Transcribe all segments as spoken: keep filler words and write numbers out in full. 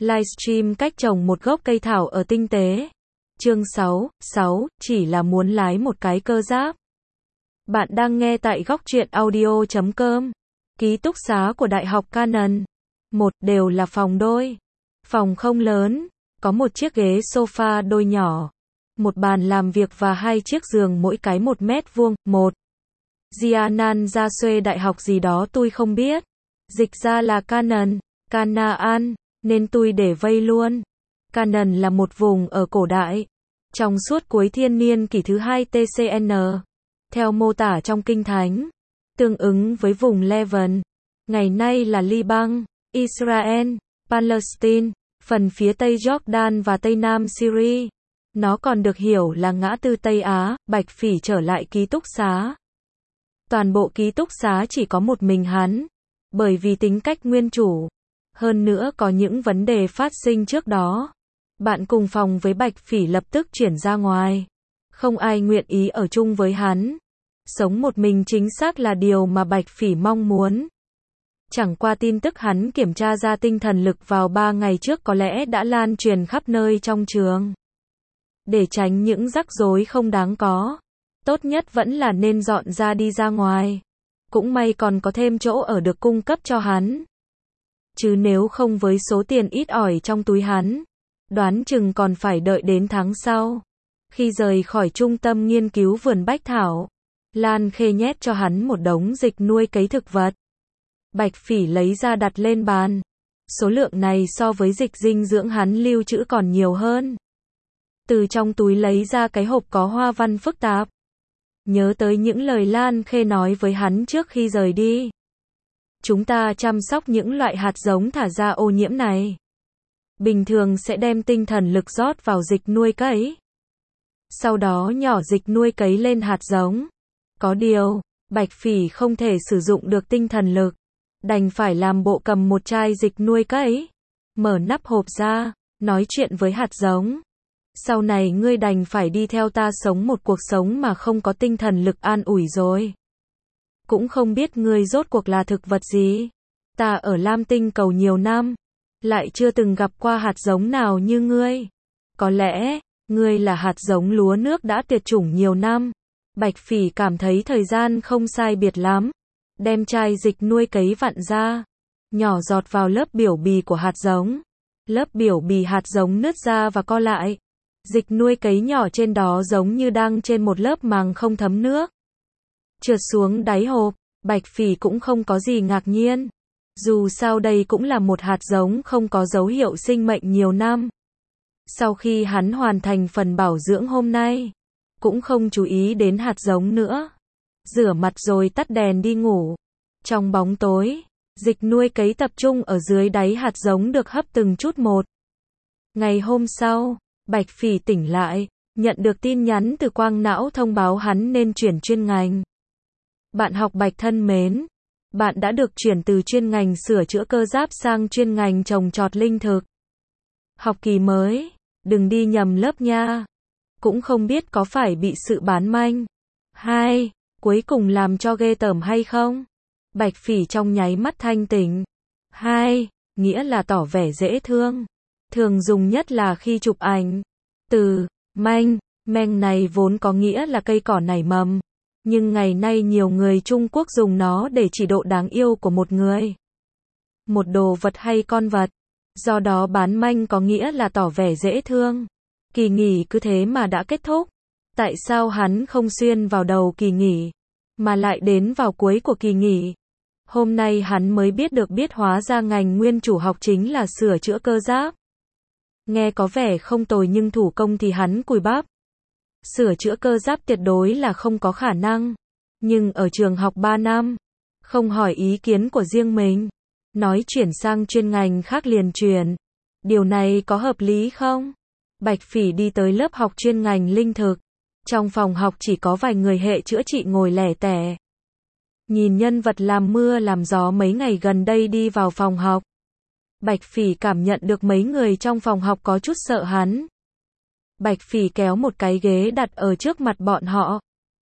Livestream cách trồng một gốc cây thảo ở tinh tế. Chương sáu, sáu, chỉ là muốn lái một cái cơ giáp. Bạn đang nghe tại góc truyện audio chấm com. Ký túc xá của Đại học Canon. Một, đều là phòng đôi. Phòng không lớn, có một chiếc ghế sofa đôi nhỏ, một bàn làm việc và hai chiếc giường mỗi cái một mét vuông. Một. Jianan ra xuê đại học gì đó tôi không biết. Dịch ra là Canon, Canaan, nên tôi để vây luôn. Canon là một vùng ở cổ đại, trong suốt cuối thiên niên kỷ thứ hai tê xê en, theo mô tả trong Kinh Thánh, tương ứng với vùng Levant, ngày nay là Liban, Israel, Palestine, phần phía Tây Jordan và Tây Nam Syria. Nó còn được hiểu là ngã tư Tây Á. Bạch Phỉ trở lại ký túc xá. Toàn bộ ký túc xá chỉ có một mình hắn, bởi vì tính cách nguyên chủ. Hơn nữa có những vấn đề phát sinh trước đó. Bạn cùng phòng với Bạch Phỉ lập tức chuyển ra ngoài. Không ai nguyện ý ở chung với hắn. Sống một mình chính xác là điều mà Bạch Phỉ mong muốn. Chẳng qua tin tức hắn kiểm tra ra tinh thần lực vào ba ngày trước có lẽ đã lan truyền khắp nơi trong trường. Để tránh những rắc rối không đáng có, tốt nhất vẫn là nên dọn ra đi ra ngoài. Cũng may còn có thêm chỗ ở được cung cấp cho hắn. Chứ nếu không với số tiền ít ỏi trong túi hắn, đoán chừng còn phải đợi đến tháng sau. Khi rời khỏi trung tâm nghiên cứu vườn bách thảo, Lan Khê nhét cho hắn một đống dịch nuôi cấy thực vật. Bạch Phỉ lấy ra đặt lên bàn. Số lượng này so với dịch dinh dưỡng hắn lưu trữ còn nhiều hơn. Từ trong túi lấy ra cái hộp có hoa văn phức tạp. Nhớ tới những lời Lan Khê nói với hắn trước khi rời đi. Chúng ta chăm sóc những loại hạt giống thả ra ô nhiễm này. Bình thường sẽ đem tinh thần lực rót vào dịch nuôi cấy. Sau đó nhỏ dịch nuôi cấy lên hạt giống. Có điều, Bạch Phỉ không thể sử dụng được tinh thần lực. Đành phải làm bộ cầm một chai dịch nuôi cấy. Mở nắp hộp ra, nói chuyện với hạt giống. Sau này ngươi đành phải đi theo ta sống một cuộc sống mà không có tinh thần lực an ủi rồi. Cũng không biết ngươi rốt cuộc là thực vật gì. Ta ở Lam Tinh cầu nhiều năm, lại chưa từng gặp qua hạt giống nào như ngươi. Có lẽ, ngươi là hạt giống lúa nước đã tuyệt chủng nhiều năm. Bạch Phỉ cảm thấy thời gian không sai biệt lắm. Đem chai dịch nuôi cấy vặn ra, nhỏ giọt vào lớp biểu bì của hạt giống. Lớp biểu bì hạt giống nứt ra và co lại. Dịch nuôi cấy nhỏ trên đó giống như đang trên một lớp màng không thấm nước. Trượt xuống đáy hộp, Bạch Phỉ cũng không có gì ngạc nhiên. Dù sao đây cũng là một hạt giống không có dấu hiệu sinh mệnh nhiều năm. Sau khi hắn hoàn thành phần bảo dưỡng hôm nay, cũng không chú ý đến hạt giống nữa. Rửa mặt rồi tắt đèn đi ngủ. Trong bóng tối, dịch nuôi cấy tập trung ở dưới đáy hạt giống được hấp từng chút một. Ngày hôm sau, Bạch Phỉ tỉnh lại, nhận được tin nhắn từ quang não thông báo hắn nên chuyển chuyên ngành. Bạn học Bạch thân mến, bạn đã được chuyển từ chuyên ngành sửa chữa cơ giáp sang chuyên ngành trồng trọt linh thực. Học kỳ mới, đừng đi nhầm lớp nha. Cũng không biết có phải bị sự bán manh. Hai, cuối cùng làm cho ghê tởm hay không? Bạch Phỉ trong nháy mắt thanh tỉnh. Hai, nghĩa là tỏ vẻ dễ thương. Thường dùng nhất là khi chụp ảnh. Từ manh, meng này vốn có nghĩa là cây cỏ nảy mầm. Nhưng ngày nay nhiều người Trung Quốc dùng nó để chỉ độ đáng yêu của một người. Một đồ vật hay con vật. Do đó bán manh có nghĩa là tỏ vẻ dễ thương. Kỳ nghỉ cứ thế mà đã kết thúc. Tại sao hắn không xuyên vào đầu kỳ nghỉ, mà lại đến vào cuối của kỳ nghỉ? Hôm nay hắn mới biết được biết hóa ra ngành nguyên chủ học chính là sửa chữa cơ giáp. Nghe có vẻ không tồi nhưng thủ công thì hắn cùi bắp. Sửa chữa cơ giáp tuyệt đối là không có khả năng. Nhưng ở trường học ba năm, không hỏi ý kiến của riêng mình, nói chuyển sang chuyên ngành khác liền chuyển. Điều này có hợp lý không? Bạch Phỉ đi tới lớp học chuyên ngành linh thực. Trong phòng học chỉ có vài người hệ chữa trị ngồi lẻ tẻ. Nhìn nhân vật làm mưa làm gió mấy ngày gần đây đi vào phòng học. Bạch Phỉ cảm nhận được mấy người trong phòng học có chút sợ hắn. Bạch Phỉ kéo một cái ghế đặt ở trước mặt bọn họ.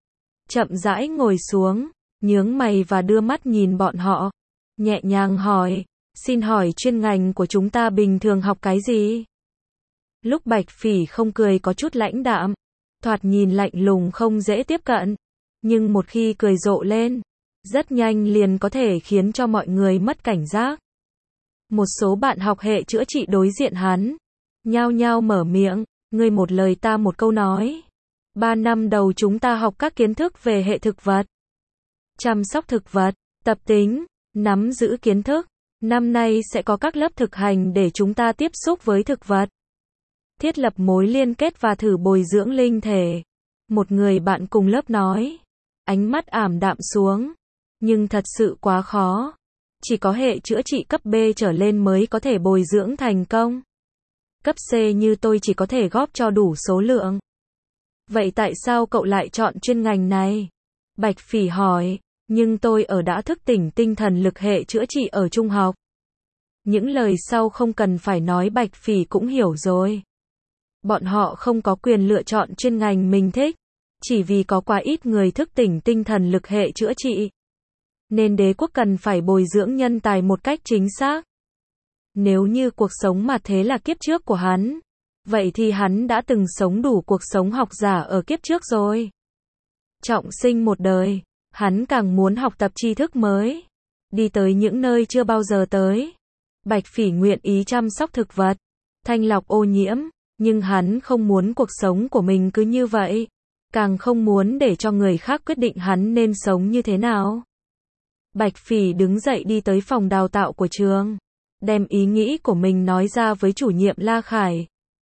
Chậm rãi ngồi xuống, nhướng mày và đưa mắt nhìn bọn họ. Nhẹ nhàng hỏi, Xin hỏi chuyên ngành của chúng ta bình thường học cái gì? Lúc Bạch Phỉ không cười có chút lãnh đạm, thoạt nhìn lạnh lùng không dễ tiếp cận, nhưng một khi cười rộ lên, rất nhanh liền có thể khiến cho mọi người mất cảnh giác. Một số bạn học hệ chữa trị đối diện hắn, nhao nhao mở miệng, ngươi một lời ta một câu nói. Ba năm đầu chúng ta học các kiến thức về hệ thực vật, chăm sóc thực vật, tập tính, nắm giữ kiến thức. Năm nay sẽ có các lớp thực hành để chúng ta tiếp xúc với thực vật, thiết lập mối liên kết và thử bồi dưỡng linh thể. Một người bạn cùng lớp nói, ánh mắt ảm đạm xuống, nhưng thật sự quá khó. Chỉ có hệ chữa trị cấp B trở lên mới có thể bồi dưỡng thành công. Cấp C như tôi chỉ có thể góp cho đủ số lượng. Vậy tại sao cậu lại chọn chuyên ngành này? Bạch Phỉ hỏi, nhưng tôi ở đã thức tỉnh tinh thần lực hệ chữa trị ở trung học. Những lời sau không cần phải nói Bạch Phỉ cũng hiểu rồi. Bọn họ không có quyền lựa chọn chuyên ngành mình thích, chỉ vì có quá ít người thức tỉnh tinh thần lực hệ chữa trị. Nên đế quốc cần phải bồi dưỡng nhân tài một cách chính xác. Nếu như cuộc sống mà thế là kiếp trước của hắn, vậy thì hắn đã từng sống đủ cuộc sống học giả ở kiếp trước rồi. Trọng sinh một đời, hắn càng muốn học tập tri thức mới, đi tới những nơi chưa bao giờ tới. Bạch Phỉ nguyện ý chăm sóc thực vật, thanh lọc ô nhiễm, nhưng hắn không muốn cuộc sống của mình cứ như vậy, càng không muốn để cho người khác quyết định hắn nên sống như thế nào. Bạch Phỉ đứng dậy đi tới phòng đào tạo của trường, đem ý nghĩ của mình nói ra với chủ nhiệm La Khải.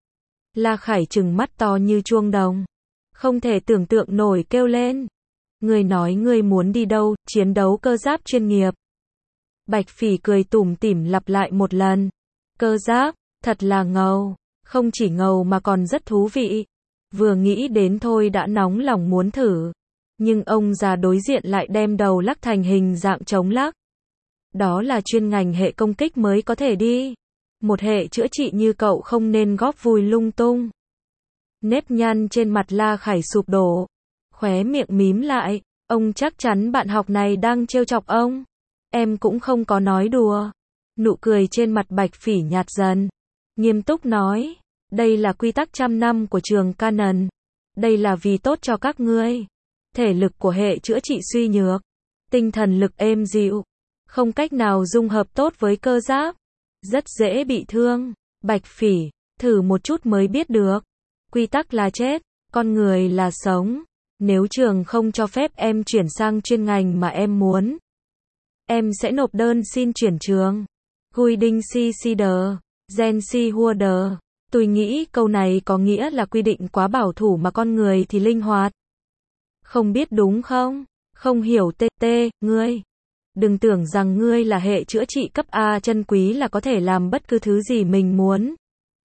La Khải trừng mắt to như chuông đồng, không thể tưởng tượng nổi kêu lên. Ngươi nói ngươi muốn đi đâu, chiến đấu cơ giáp chuyên nghiệp. Bạch Phỉ cười tủm tỉm lặp lại một lần. Cơ giáp, thật là ngầu, không chỉ ngầu mà còn rất thú vị. Vừa nghĩ đến thôi đã nóng lòng muốn thử. Nhưng ông già đối diện lại đem đầu lắc thành hình dạng trống lắc. Đó là chuyên ngành hệ công kích mới có thể đi. Một hệ chữa trị như cậu không nên góp vui lung tung. Nếp nhăn trên mặt La Khải sụp đổ, khóe miệng mím lại. Ông chắc chắn bạn học này đang trêu chọc ông. Em cũng không có nói đùa. Nụ cười trên mặt Bạch Phỉ nhạt dần, nghiêm túc nói, đây là quy tắc trăm năm của trường Canon. Đây là vì tốt cho các ngươi. Thể lực của hệ chữa trị suy nhược, tinh thần lực êm dịu, không cách nào dung hợp tốt với cơ giáp, rất dễ bị thương. Bạch Phỉ, thử một chút mới biết được. Quy tắc là chết, con người là sống. Nếu trường không cho phép em chuyển sang chuyên ngành mà em muốn, em sẽ nộp đơn xin chuyển trường. Gui đinh si si đờ, gen si hua đờ. Tôi nghĩ câu này có nghĩa là quy định quá bảo thủ mà con người thì linh hoạt. Không biết đúng không? Không hiểu tê tê, ngươi. Đừng tưởng rằng ngươi là hệ chữa trị cấp A chân quý là có thể làm bất cứ thứ gì mình muốn.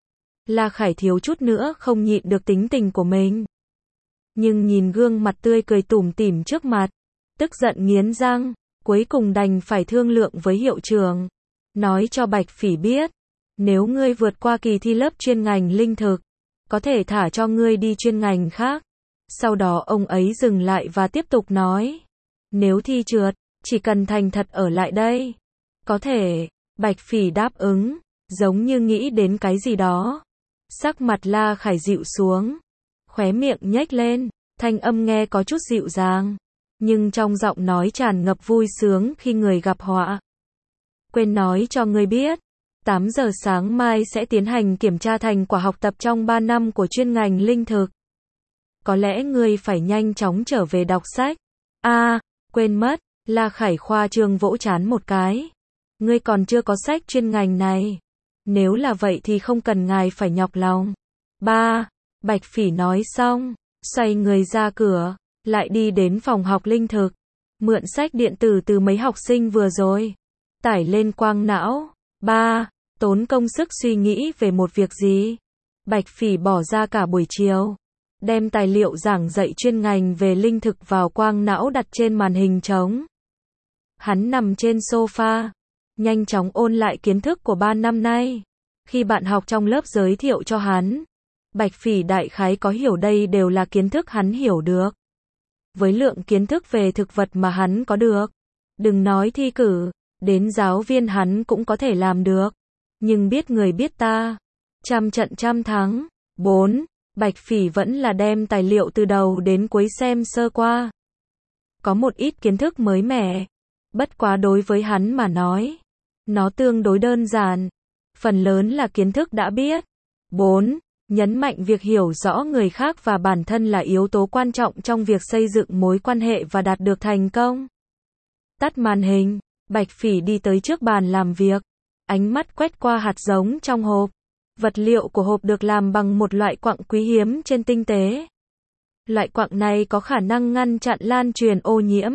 La Khải thiếu chút nữa không nhịn được tính tình của mình. Nhưng nhìn gương mặt tươi cười tủm tỉm trước mặt, tức giận nghiến răng, cuối cùng đành phải thương lượng với hiệu trưởng. Nói cho Bạch Phỉ biết, nếu ngươi vượt qua kỳ thi lớp chuyên ngành linh thực, có thể thả cho ngươi đi chuyên ngành khác. Sau đó ông ấy dừng lại và tiếp tục nói, nếu thi trượt, chỉ cần thành thật ở lại đây. Có thể, Bạch Phỉ đáp ứng, giống như nghĩ đến cái gì đó. Sắc mặt La Khải dịu xuống, khóe miệng nhếch lên, thanh âm nghe có chút dịu dàng, nhưng trong giọng nói tràn ngập vui sướng khi người gặp họa. Quên nói cho ngươi biết, tám giờ sáng mai sẽ tiến hành kiểm tra thành quả học tập trong ba năm của chuyên ngành linh thực. Có lẽ ngươi phải nhanh chóng trở về đọc sách. A, à, quên mất, La Khải khoa trương vỗ trán một cái. Ngươi còn chưa có sách chuyên ngành này. Nếu là vậy thì không cần ngài phải nhọc lòng. Ba, Bạch Phỉ nói xong, xoay người ra cửa, lại đi đến phòng học linh thực, mượn sách điện tử từ mấy học sinh vừa rồi, tải lên quang não. Ba, tốn công sức suy nghĩ về một việc gì. Bạch Phỉ bỏ ra cả buổi chiều, đem tài liệu giảng dạy chuyên ngành về linh thực vào quang não đặt trên màn hình trống. Hắn nằm trên sofa, nhanh chóng ôn lại kiến thức của ba năm nay. Khi bạn học trong lớp giới thiệu cho hắn, Bạch Phỉ đại khái có hiểu đây đều là kiến thức hắn hiểu được. Với lượng kiến thức về thực vật mà hắn có được, đừng nói thi cử, Đến giáo viên hắn cũng có thể làm được. Nhưng biết người biết ta. Trăm trận trăm thắng. bốn. Bạch Phỉ vẫn là đem tài liệu từ đầu đến cuối xem sơ qua. Có một ít kiến thức mới mẻ. Bất quá đối với hắn mà nói. Nó tương đối đơn giản. Phần lớn là kiến thức đã biết. bốn. Nhấn mạnh việc hiểu rõ người khác và bản thân là yếu tố quan trọng trong việc xây dựng mối quan hệ và đạt được thành công. Tắt màn hình. Bạch Phỉ đi tới trước bàn làm việc. Ánh mắt quét qua hạt giống trong hộp. Vật liệu của hộp được làm bằng một loại quặng quý hiếm trên tinh tế. Loại quặng này có khả năng ngăn chặn lan truyền ô nhiễm.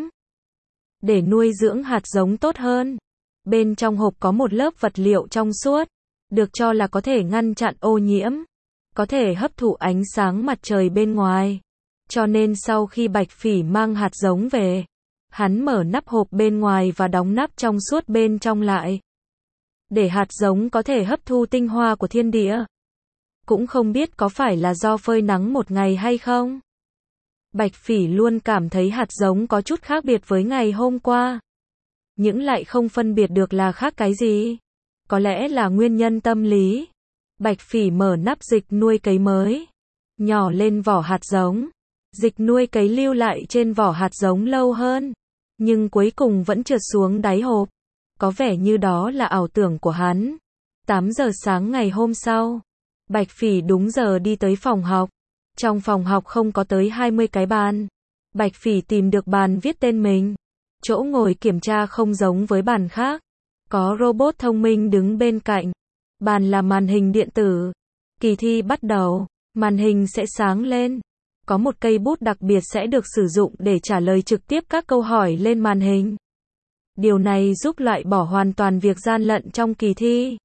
Để nuôi dưỡng hạt giống tốt hơn. Bên trong hộp có một lớp vật liệu trong suốt. Được cho là có thể ngăn chặn ô nhiễm. Có thể hấp thụ ánh sáng mặt trời bên ngoài. Cho nên sau khi Bạch Phỉ mang hạt giống về, hắn mở nắp hộp bên ngoài và đóng nắp trong suốt bên trong lại. Để hạt giống có thể hấp thu tinh hoa của thiên địa. Cũng không biết có phải là do phơi nắng một ngày hay không. Bạch Phỉ luôn cảm thấy hạt giống có chút khác biệt với ngày hôm qua. Nhưng lại không phân biệt được là khác cái gì. Có lẽ là nguyên nhân tâm lý. Bạch Phỉ mở nắp dịch nuôi cấy mới. Nhỏ lên vỏ hạt giống. Dịch nuôi cấy lưu lại trên vỏ hạt giống lâu hơn. Nhưng cuối cùng vẫn trượt xuống đáy hộp. Có vẻ như đó là ảo tưởng của hắn. tám giờ sáng ngày hôm sau. Bạch Phỉ đúng giờ đi tới phòng học. Trong phòng học không có tới hai mươi cái bàn. Bạch Phỉ tìm được bàn viết tên mình. Chỗ ngồi kiểm tra không giống với bàn khác. Có robot thông minh đứng bên cạnh. Bàn là màn hình điện tử. Kỳ thi bắt đầu. Màn hình sẽ sáng lên. Có một cây bút đặc biệt sẽ được sử dụng để trả lời trực tiếp các câu hỏi lên màn hình. Điều này giúp loại bỏ hoàn toàn việc gian lận trong kỳ thi.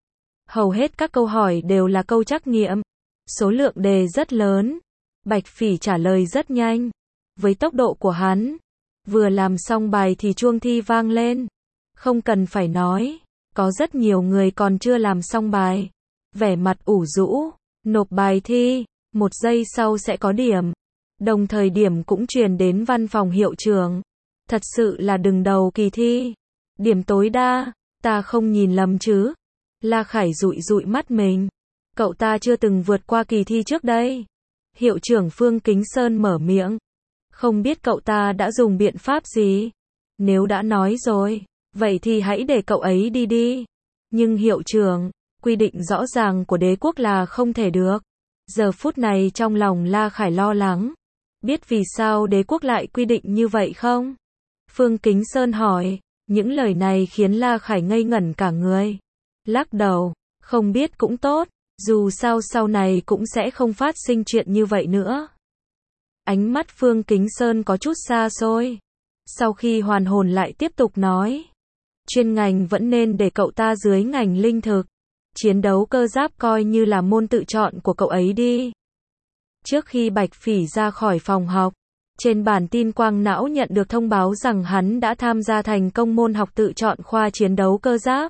Hầu hết các câu hỏi đều là câu trắc nghiệm. Số lượng đề rất lớn. Bạch Phỉ trả lời rất nhanh. Với tốc độ của hắn, vừa làm xong bài thì chuông thi vang lên. Không cần phải nói, có rất nhiều người còn chưa làm xong bài. Vẻ mặt ủ rũ, nộp bài thi, một giây sau sẽ có điểm. Đồng thời điểm cũng truyền đến văn phòng hiệu trưởng. Thật sự là đừng đầu kỳ thi. Điểm tối đa, ta không nhìn lầm chứ. La Khải dụi dụi mắt mình. Cậu ta chưa từng vượt qua kỳ thi trước đây. Hiệu trưởng Phương Kính Sơn mở miệng. Không biết cậu ta đã dùng biện pháp gì. Nếu đã nói rồi, vậy thì hãy để cậu ấy đi đi. Nhưng hiệu trưởng, quy định rõ ràng của đế quốc là không thể được. Giờ phút này trong lòng La Khải lo lắng. Biết vì sao đế quốc lại quy định như vậy không? Phương Kính Sơn hỏi. Những lời này khiến La Khải ngây ngẩn cả người. Lắc đầu, không biết cũng tốt. Dù sao sau này cũng sẽ không phát sinh chuyện như vậy nữa. Ánh mắt Phương Kính Sơn có chút xa xôi. Sau khi hoàn hồn lại tiếp tục nói. Chuyên ngành vẫn nên để cậu ta dưới ngành linh thực. Chiến đấu cơ giáp coi như là môn tự chọn của cậu ấy đi. Trước khi Bạch Phỉ ra khỏi phòng học, trên bản tin quang não nhận được thông báo rằng hắn đã tham gia thành công môn học tự chọn khoa chiến đấu cơ giáp.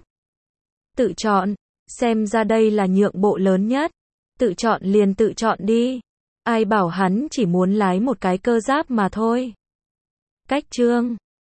Tự chọn, xem ra đây là nhượng bộ lớn nhất. Tự chọn liền tự chọn đi. Ai bảo hắn chỉ muốn lái một cái cơ giáp mà thôi. Cách chương